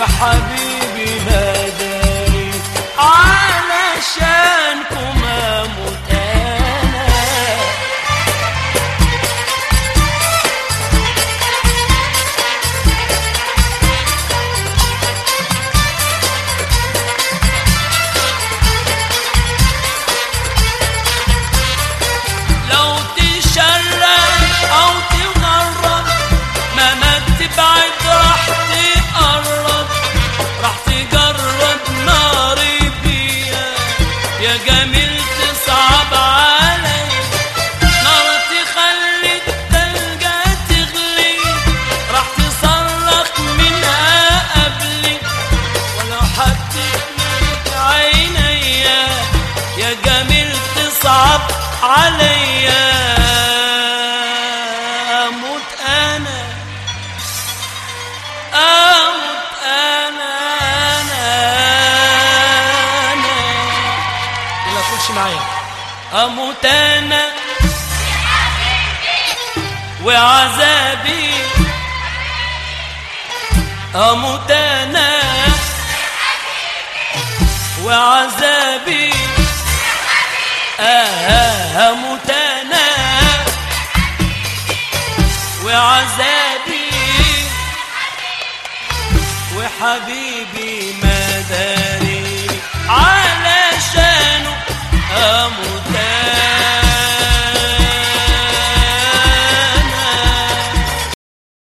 وحبيبي ما داري علشانكم اموت انا. لو تشرد او تغرب مهما تبعد راح تقرب، راح تجرب ناري بيا يا جميل تصعب علي، نار تخلي التلجة تغلي، راح تصرخ منها قبلي ولو حطيت عينيا يا جميل تصعب عليا. اموت انا اموت انا يلا تقولش معايا. اموت انا وعذابي، اموت انا وعذابي، اموت انا وعذابي وحبيبي ما داري